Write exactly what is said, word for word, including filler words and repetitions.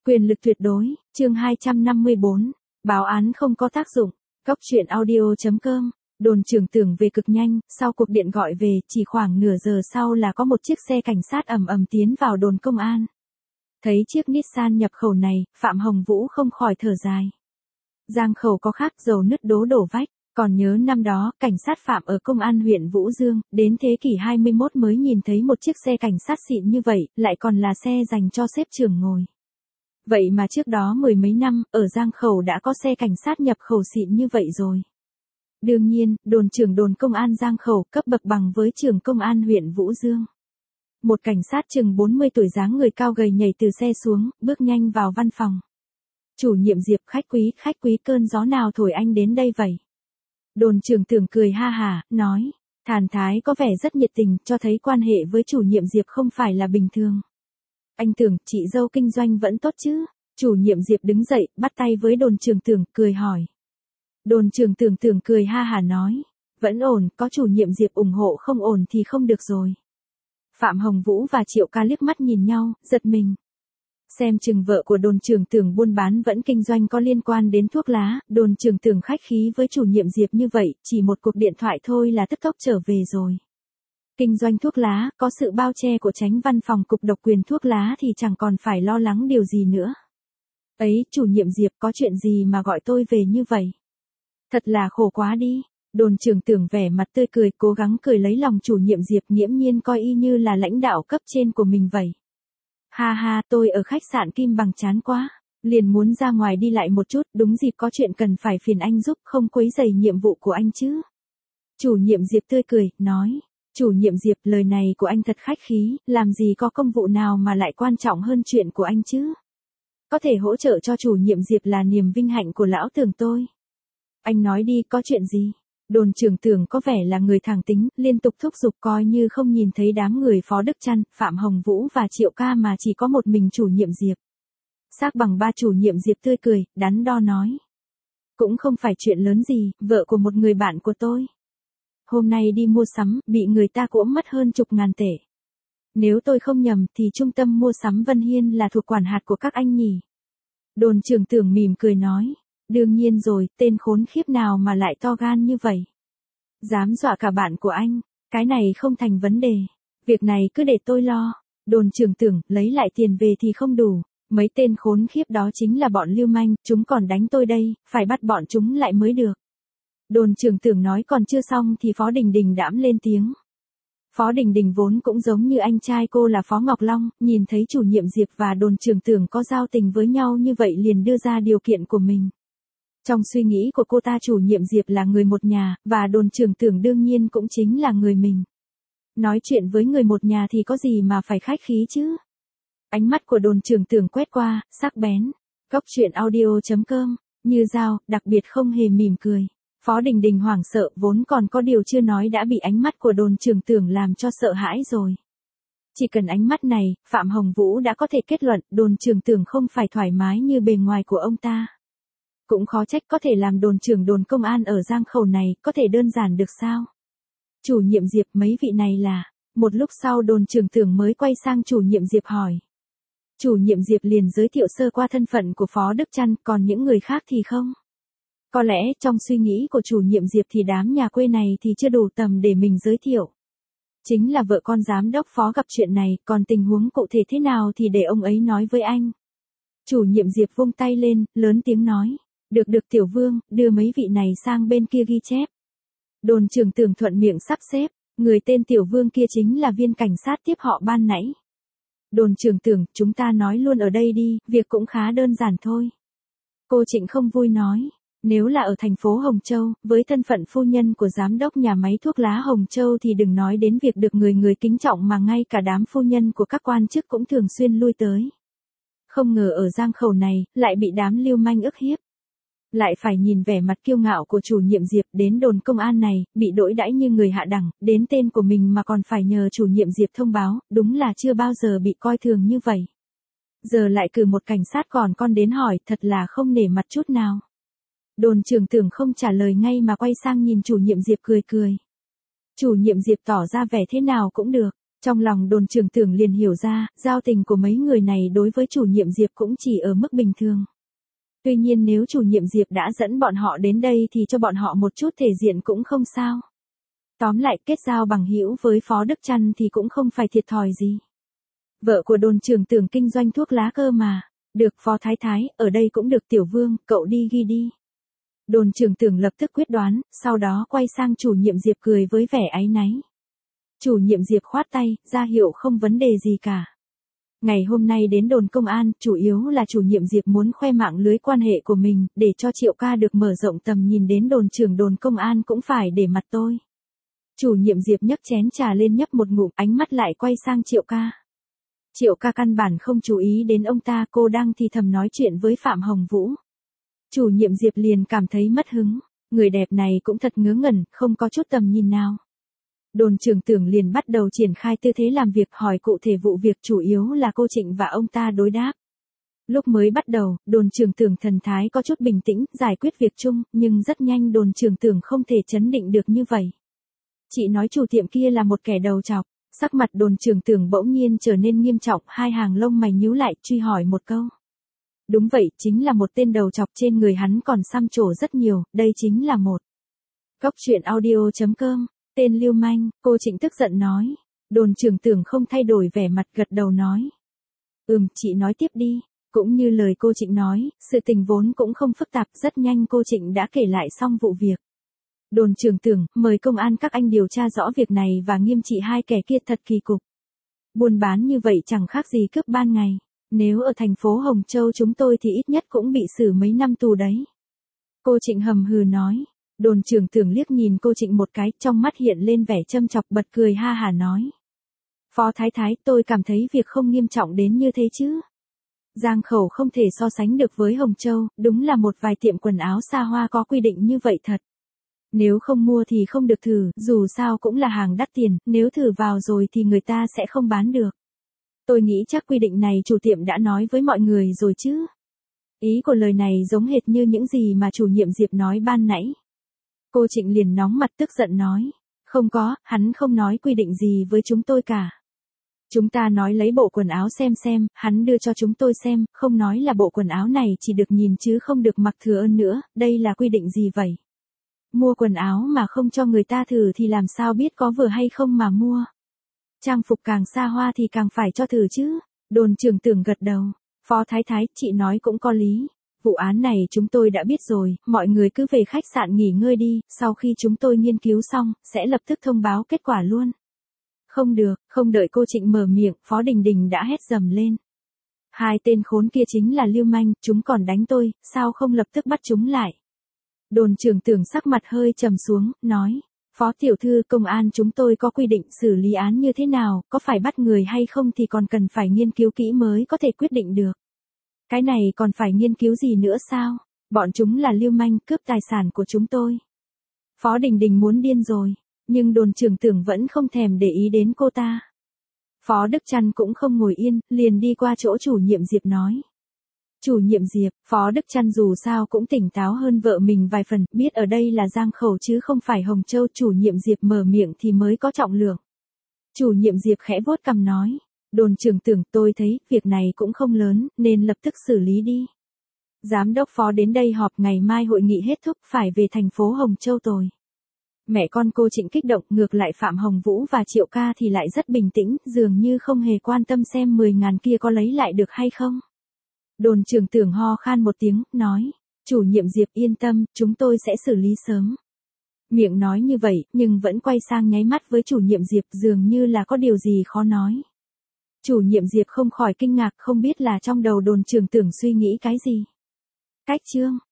Quyền lực tuyệt đối, chương hai trăm năm mươi bốn, báo án không có tác dụng, Cóc truyện audio chấm com, đồn trưởng tưởng về cực nhanh, sau cuộc điện gọi về, chỉ khoảng nửa giờ sau là có một chiếc xe cảnh sát ầm ầm tiến vào đồn công an. Thấy chiếc Nissan nhập khẩu này, Phạm Hồng Vũ không khỏi thở dài. Giang khẩu có khác, dầu nứt đố đổ vách, còn nhớ năm đó, cảnh sát Phạm ở công an huyện Vũ Dương, đến thế kỷ hai mươi mốt mới nhìn thấy một chiếc xe cảnh sát xịn như vậy, lại còn là xe dành cho sếp trưởng ngồi. Vậy mà trước đó mười mấy năm, ở Giang Khẩu đã có xe cảnh sát nhập khẩu xịn như vậy rồi. Đương nhiên, đồn trưởng đồn công an Giang Khẩu cấp bậc bằng với trưởng công an huyện Vũ Dương. Một cảnh sát chừng bốn mươi tuổi dáng người cao gầy nhảy từ xe xuống, bước nhanh vào văn phòng. Chủ nhiệm Diệp, khách quý, khách quý, cơn gió nào thổi anh đến đây vậy? Đồn trưởng tưởng cười ha hả, nói, thần thái có vẻ rất nhiệt tình, cho thấy quan hệ với chủ nhiệm Diệp không phải là bình thường. Anh Tưởng, chị dâu kinh doanh vẫn tốt chứ? Chủ nhiệm Diệp đứng dậy, bắt tay với đồn trưởng Tưởng, cười hỏi. Đồn trưởng Tưởng Tưởng cười ha hả nói, vẫn ổn, có chủ nhiệm Diệp ủng hộ, không ổn thì không được rồi. Phạm Hồng Vũ và Triệu Ca liếc mắt nhìn nhau, giật mình. Xem chừng vợ của đồn trưởng Tưởng buôn bán vẫn kinh doanh có liên quan đến thuốc lá, đồn trưởng Tưởng khách khí với chủ nhiệm Diệp như vậy, chỉ một cuộc điện thoại thôi là tức tốc trở về rồi. Kinh doanh thuốc lá, có sự bao che của Chánh Văn phòng Cục Độc quyền thuốc lá thì chẳng còn phải lo lắng điều gì nữa. Ấy, chủ nhiệm Diệp, có chuyện gì mà gọi tôi về như vậy? Thật là khổ quá đi. Đồn trưởng Tưởng vẻ mặt tươi cười, cố gắng cười lấy lòng chủ nhiệm Diệp, nghiễm nhiên coi y như là lãnh đạo cấp trên của mình vậy. Ha ha, tôi ở khách sạn Kim Bằng chán quá, liền muốn ra ngoài đi lại một chút, đúng dịp có chuyện cần phải phiền anh giúp, không quấy rầy nhiệm vụ của anh chứ. Chủ nhiệm Diệp tươi cười, nói. Chủ nhiệm Diệp, lời này của anh thật khách khí, làm gì có công vụ nào mà lại quan trọng hơn chuyện của anh chứ? Có thể hỗ trợ cho chủ nhiệm Diệp là niềm vinh hạnh của lão Tưởng tôi. Anh nói đi, có chuyện gì? Đồn trưởng Tưởng có vẻ là người thẳng tính, liên tục thúc giục, coi như không nhìn thấy đám người Phó Đức Trăn, Phạm Hồng Vũ và Triệu Ca mà chỉ có một mình chủ nhiệm Diệp. Xác bằng ba, chủ nhiệm Diệp tươi cười, đắn đo nói. Cũng không phải chuyện lớn gì, vợ của một người bạn của tôi. Hôm nay đi mua sắm, bị người ta cuỗm mất hơn chục ngàn tệ. Nếu tôi không nhầm thì trung tâm mua sắm Vân Hiên là thuộc quản hạt của các anh nhỉ? Đồn trưởng Tưởng mỉm cười nói. Đương nhiên rồi, tên khốn khiếp nào mà lại to gan như vậy? Dám dọa cả bạn của anh, cái này không thành vấn đề. Việc này cứ để tôi lo. Đồn trưởng Tưởng, lấy lại tiền về thì không đủ. Mấy tên khốn khiếp đó chính là bọn lưu manh, chúng còn đánh tôi đây, phải bắt bọn chúng lại mới được. Đồn trưởng Tưởng nói còn chưa xong thì Phó Đình Đình đãm lên tiếng. Phó Đình Đình vốn cũng giống như anh trai cô là Phó Ngọc Long, nhìn thấy chủ nhiệm Diệp và đồn trưởng Tưởng có giao tình với nhau như vậy liền đưa ra điều kiện của mình. Trong suy nghĩ của cô ta chủ nhiệm Diệp là người một nhà, và đồn trưởng Tưởng đương nhiên cũng chính là người mình. Nói chuyện với người một nhà thì có gì mà phải khách khí chứ? Ánh mắt của đồn trưởng Tưởng quét qua, sắc bén. Cóc truyện audio chấm com, như dao, đặc biệt không hề mỉm cười. Phó Đình Đình hoảng sợ, vốn còn có điều chưa nói đã bị ánh mắt của đồn trưởng Tưởng làm cho sợ hãi rồi. Chỉ cần ánh mắt này, Phạm Hồng Vũ đã có thể kết luận đồn trưởng Tưởng không phải thoải mái như bề ngoài của ông ta. Cũng khó trách có thể làm đồn trưởng đồn công an ở Giang Khẩu này, có thể đơn giản được sao? Chủ nhiệm Diệp, mấy vị này là... Một lúc sau đồn trưởng Tưởng mới quay sang chủ nhiệm Diệp hỏi. Chủ nhiệm Diệp liền giới thiệu sơ qua thân phận của Phó Đức Trăn, còn những người khác thì không. Có lẽ trong suy nghĩ của chủ nhiệm Diệp thì đám nhà quê này thì chưa đủ tầm để mình giới thiệu. Chính là vợ con giám đốc Phó gặp chuyện này, còn tình huống cụ thể thế nào thì để ông ấy nói với anh. Chủ nhiệm Diệp vung tay lên, lớn tiếng nói. Được được Tiểu Vương, đưa mấy vị này sang bên kia ghi chép. Đồn trưởng Tưởng thuận miệng sắp xếp, người tên Tiểu Vương kia chính là viên cảnh sát tiếp họ ban nãy. Đồn trưởng Tưởng, chúng ta nói luôn ở đây đi, việc cũng khá đơn giản thôi. Cô Trịnh không vui nói, nếu là ở thành phố Hồng Châu, với thân phận phu nhân của giám đốc nhà máy thuốc lá Hồng Châu thì đừng nói đến việc được người người kính trọng mà ngay cả đám phu nhân của các quan chức cũng thường xuyên lui tới. Không ngờ ở Giang Khẩu này, lại bị đám lưu manh ức hiếp. Lại phải nhìn vẻ mặt kiêu ngạo của chủ nhiệm Diệp, đến đồn công an này, bị đỗi đãi như người hạ đẳng, đến tên của mình mà còn phải nhờ chủ nhiệm Diệp thông báo, đúng là chưa bao giờ bị coi thường như vậy. Giờ lại cử một cảnh sát còn con đến hỏi, thật là không nể mặt chút nào. Đồn trưởng Tưởng không trả lời ngay mà quay sang nhìn chủ nhiệm Diệp cười cười. Chủ nhiệm Diệp tỏ ra vẻ thế nào cũng được, Trong lòng đồn trưởng tưởng liền hiểu ra, giao tình của mấy người này đối với chủ nhiệm Diệp cũng chỉ ở mức bình thường. Tuy nhiên nếu chủ nhiệm Diệp đã dẫn bọn họ đến đây thì cho bọn họ một chút thể diện cũng không sao. Tóm lại kết giao bằng hữu với Phó Đức Trăn thì cũng không phải thiệt thòi gì. Vợ của đồn trưởng tưởng kinh doanh thuốc lá cơ mà. Được Phó Thái Thái, ở đây cũng được Tiểu Vương, cậu đi ghi đi. Đồn trưởng tưởng lập tức quyết đoán, sau đó quay sang chủ nhiệm Diệp cười với vẻ áy náy. Chủ nhiệm Diệp khoát tay, ra hiệu không vấn đề gì cả. Ngày hôm nay đến đồn công an, chủ yếu là chủ nhiệm Diệp muốn khoe mạng lưới quan hệ của mình, để cho Triệu ca được mở rộng tầm nhìn đến đồn trưởng đồn công an cũng phải để mặt tôi. Chủ nhiệm Diệp nhấc chén trà lên nhấp một ngụm, ánh mắt lại quay sang Triệu ca. Triệu ca căn bản không chú ý đến ông ta, cô đang thì thầm nói chuyện với Phạm Hồng Vũ. Chủ nhiệm Diệp liền cảm thấy mất hứng, người đẹp này cũng thật ngớ ngẩn, không có chút tầm nhìn nào. Đồn trưởng tưởng liền bắt đầu triển khai tư thế làm việc, hỏi cụ thể vụ việc, chủ yếu là cô Trịnh và ông ta đối đáp. Lúc mới bắt đầu, đồn trưởng tưởng thần thái có chút bình tĩnh, giải quyết việc chung, nhưng rất nhanh đồn trưởng tưởng không thể chấn định được như vậy. Chị nói chủ tiệm kia là một kẻ đầu trọc, sắc mặt đồn trưởng tưởng bỗng nhiên trở nên nghiêm trọng, hai hàng lông mày nhíu lại, truy hỏi một câu. Đúng vậy, chính là một tên đầu trọc, trên người hắn còn xăm trổ rất nhiều, đây chính là một. Cóc truyện audio chấm com. Tên lưu manh, cô Trịnh tức giận nói. Đồn trưởng tưởng không thay đổi vẻ mặt, gật đầu nói. Ừm, chị nói tiếp đi. Cũng như lời cô Trịnh nói, sự tình vốn cũng không phức tạp, rất nhanh cô Trịnh đã kể lại xong vụ việc. Đồn trưởng tưởng, mời công an các anh điều tra rõ việc này và nghiêm trị hai kẻ kia, thật kỳ cục. Buôn bán như vậy chẳng khác gì cướp ban ngày. Nếu ở thành phố Hồng Châu chúng tôi thì ít nhất cũng bị xử mấy năm tù đấy. Cô Trịnh hầm hừ nói. Đồn trưởng tưởng liếc nhìn cô Trịnh một cái, trong mắt hiện lên vẻ châm chọc, bật cười ha hả nói. Phó Thái Thái, tôi cảm thấy việc không nghiêm trọng đến như thế chứ. Giang Khẩu không thể so sánh được với Hồng Châu, đúng là một vài tiệm quần áo xa hoa có quy định như vậy thật. Nếu không mua thì không được thử, dù sao cũng là hàng đắt tiền, nếu thử vào rồi thì người ta sẽ không bán được. Tôi nghĩ chắc quy định này chủ tiệm đã nói với mọi người rồi chứ. Ý của lời này giống hệt như những gì mà chủ nhiệm Diệp nói ban nãy. Cô Trịnh liền nóng mặt tức giận nói. Không có, hắn không nói quy định gì với chúng tôi cả. Chúng ta nói lấy bộ quần áo xem xem, hắn đưa cho chúng tôi xem, không nói là bộ quần áo này chỉ được nhìn chứ không được mặc thừa ơn nữa, đây là quy định gì vậy? Mua quần áo mà không cho người ta thử thì làm sao biết có vừa hay không mà mua? Trang phục càng xa hoa thì càng phải cho thử chứ. Đồn trưởng tưởng gật đầu. Phó Thái Thái, chị nói cũng có lý. Vụ án này chúng tôi đã biết rồi, mọi người cứ về khách sạn nghỉ ngơi đi, sau khi chúng tôi nghiên cứu xong, sẽ lập tức thông báo kết quả luôn. Không được, không đợi cô Trịnh mở miệng, Phó Đình Đình đã hét dầm lên. Hai tên khốn kia chính là lưu manh, chúng còn đánh tôi, sao không lập tức bắt chúng lại? Đồn trưởng tưởng sắc mặt hơi trầm xuống, nói. Phó tiểu thư, công an chúng tôi có quy định xử lý án như thế nào, có phải bắt người hay không thì còn cần phải nghiên cứu kỹ mới có thể quyết định được. Cái này còn phải nghiên cứu gì nữa sao? Bọn chúng là lưu manh, cướp tài sản của chúng tôi. Phó Đình Đình muốn điên rồi, nhưng đồn trưởng tưởng vẫn không thèm để ý đến cô ta. Phó Đức Trăn cũng không ngồi yên, liền đi qua chỗ chủ nhiệm Diệp nói. Chủ nhiệm Diệp, Phó Đức Trăn dù sao cũng tỉnh táo hơn vợ mình vài phần, biết ở đây là Giang Khẩu chứ không phải Hồng Châu. Chủ nhiệm Diệp mở miệng thì mới có trọng lượng. Chủ nhiệm Diệp khẽ vuốt cằm nói. Đồn trưởng tưởng, tôi thấy, việc này cũng không lớn, nên lập tức xử lý đi. Giám đốc Phó đến đây họp, ngày mai hội nghị hết thúc, phải về thành phố Hồng Châu rồi. Mẹ con cô Trịnh kích động, ngược lại Phạm Hồng Vũ và Triệu ca thì lại rất bình tĩnh, dường như không hề quan tâm xem mười ngàn kia có lấy lại được hay không. Đồn trưởng tưởng ho khan một tiếng, nói. Chủ nhiệm Diệp yên tâm, chúng tôi sẽ xử lý sớm. Miệng nói như vậy, nhưng vẫn quay sang nháy mắt với chủ nhiệm Diệp, dường như là có điều gì khó nói. Chủ nhiệm Diệp không khỏi kinh ngạc, không biết là trong đầu đồn trưởng tưởng suy nghĩ cái gì. Cách chương.